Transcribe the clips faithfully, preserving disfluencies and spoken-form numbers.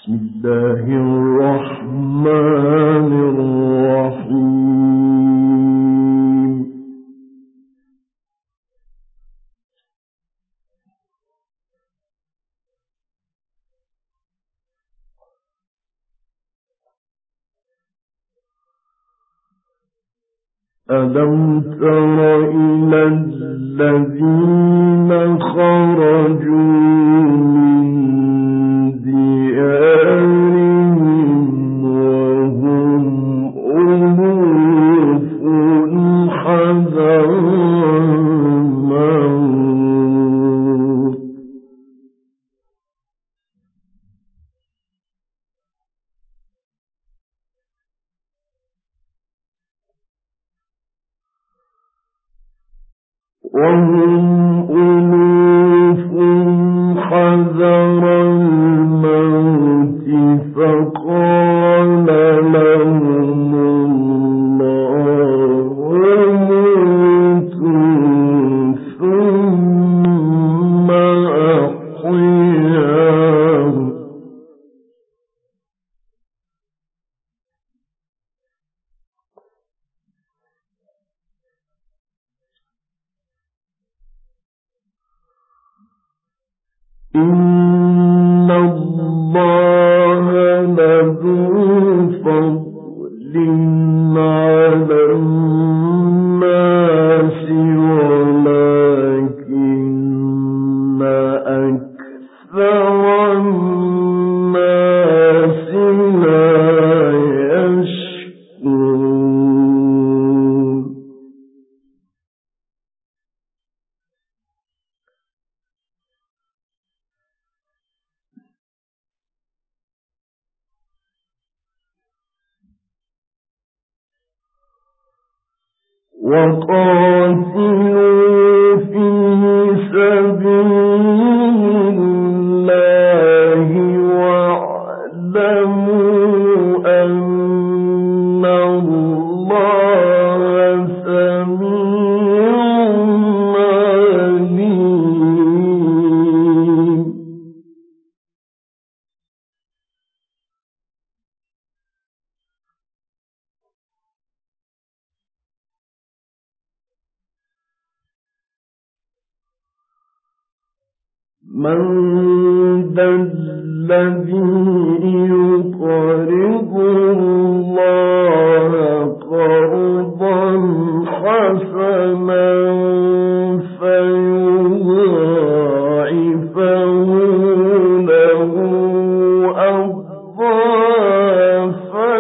بسم الله الرحمن الرحيم. ألم تر إلى الذين خرجوا من ديارهم وهم ألوف حذر الموت وهم ألوف حذر الموت فقال لهم الله موتوا ثم أحياهم إن الله لذو فضل على الناس ولكن أكثر الناس لا يشكرون. وقاتلوا في سبيل الله واعلموا أن الله سميع عليم. من ذا الذي يقرض الله قرضا حسنا فيضاعفه له أضعافا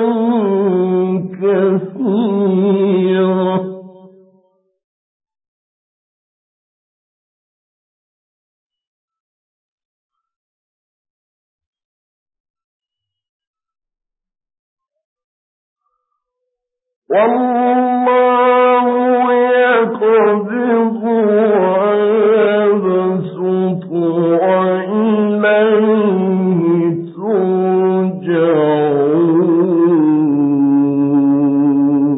كثيرة والله يقبض ويبسط وإليه ترجعون.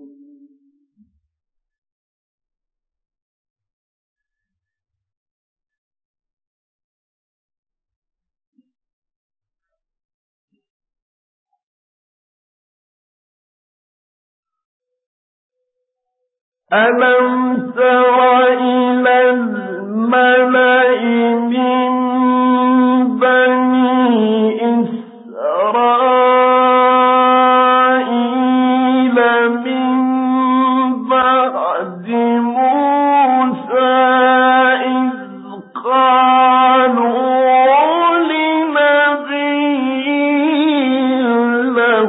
ألم تر إلى الملأ من بني إسرائيل من بعد موسى إذ قالوا لنبي له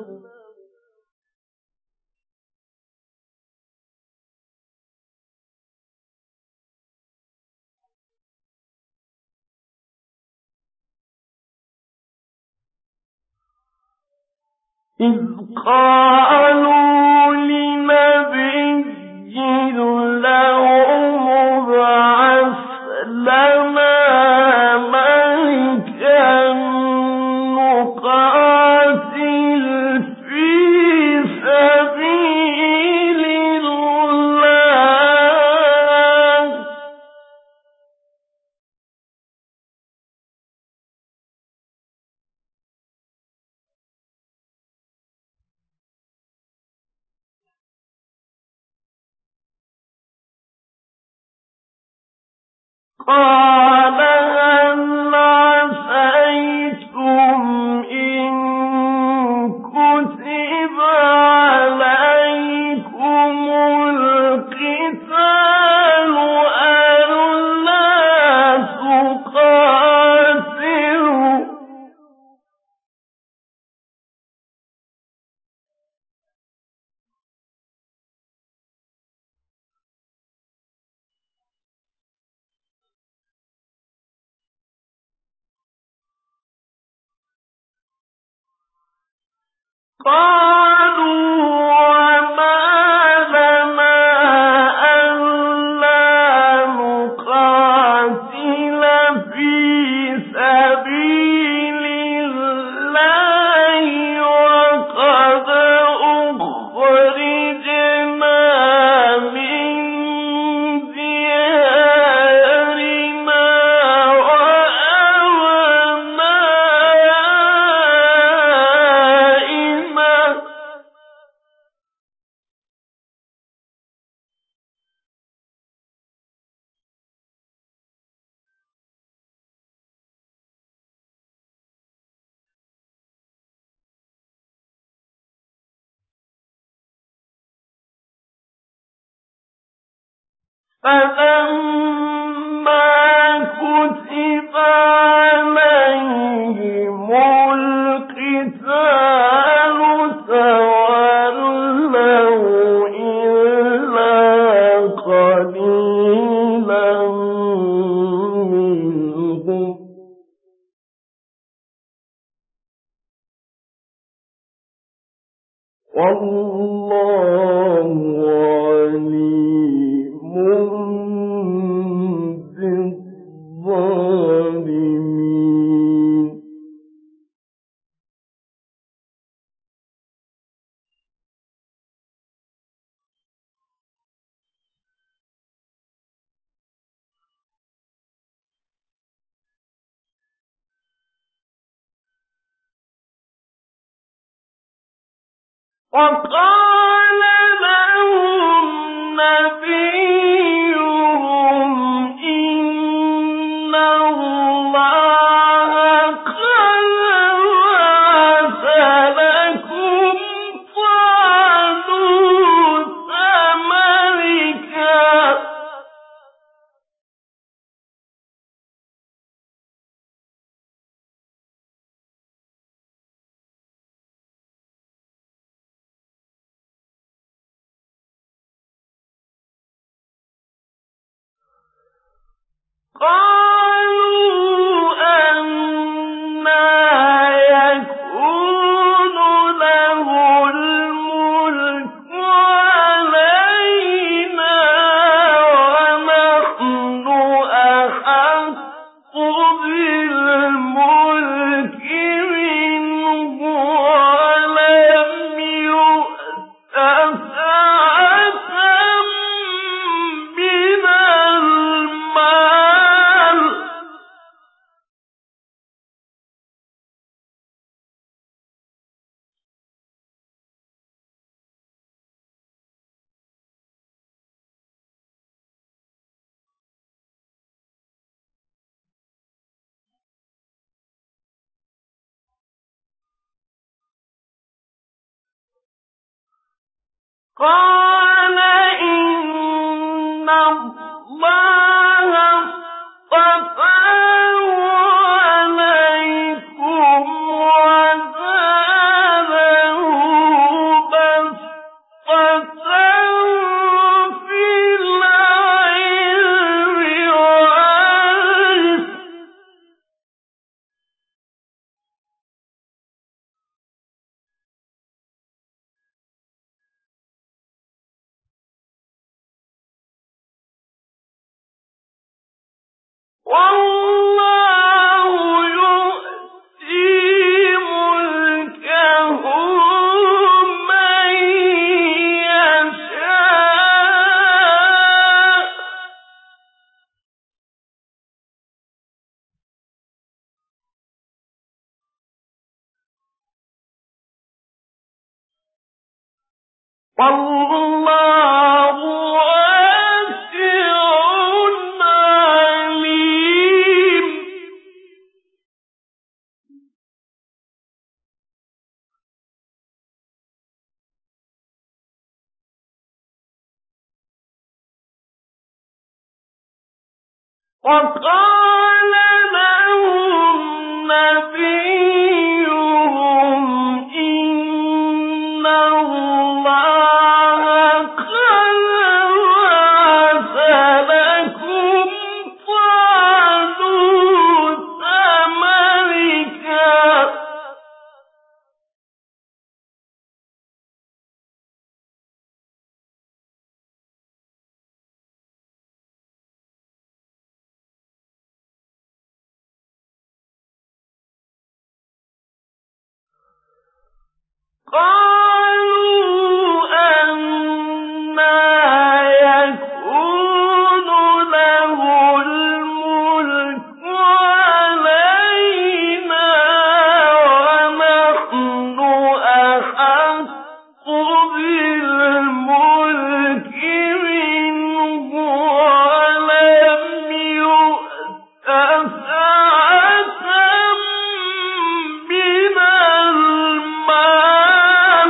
إذ قالوا لنبي له ابعث لنا ملكا نقاتل في سبيل الله قال هل عسيتم إن كتب عليكم القتال ألا تقاتلوا قالوا وما لنا ألا نقاتل في سبيل الله وقد أخرجنا من ديارنا وأبنائنا فلما كتب عليهم القتال تولوا إلا قليلا منهم والله عليم بالظالمين وقال لهم نبيهم إن الله قد بعث لكم طالوت ملكا قالوا أنى يكون له الملك علينا ونحن أحق بالملك منه ولم يؤت سعة من المال قال إن الله اصطفاه عليكم وزاده بسطة في العلم والجسم والله يؤتي ملكه من يشاء والله واسع عليم وقال لهم نبيهم إن الله قد بعث لكم طالوت ملكا قالوا أنى يكون له الملك علينا ونحن أحق بالملك منه ولم يؤت سعة من المال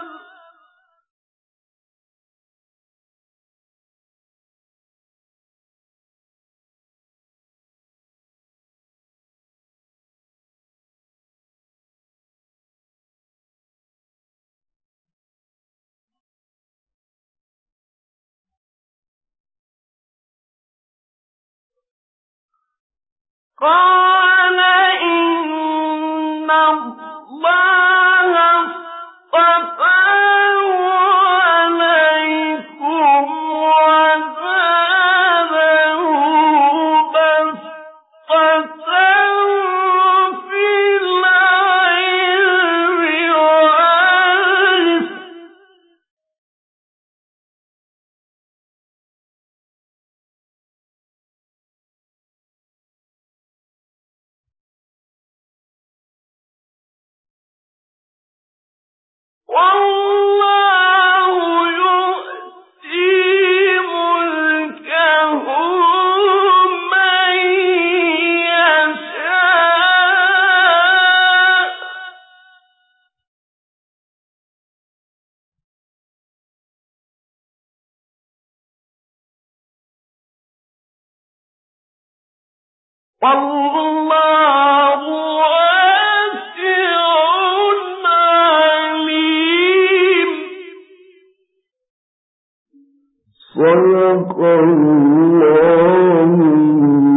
قال إن الله اصطفاه عليكم وزاده بسطة في العلم والجسم والله يؤتي ملكه من يشاء والله واسع عليم. صدق الله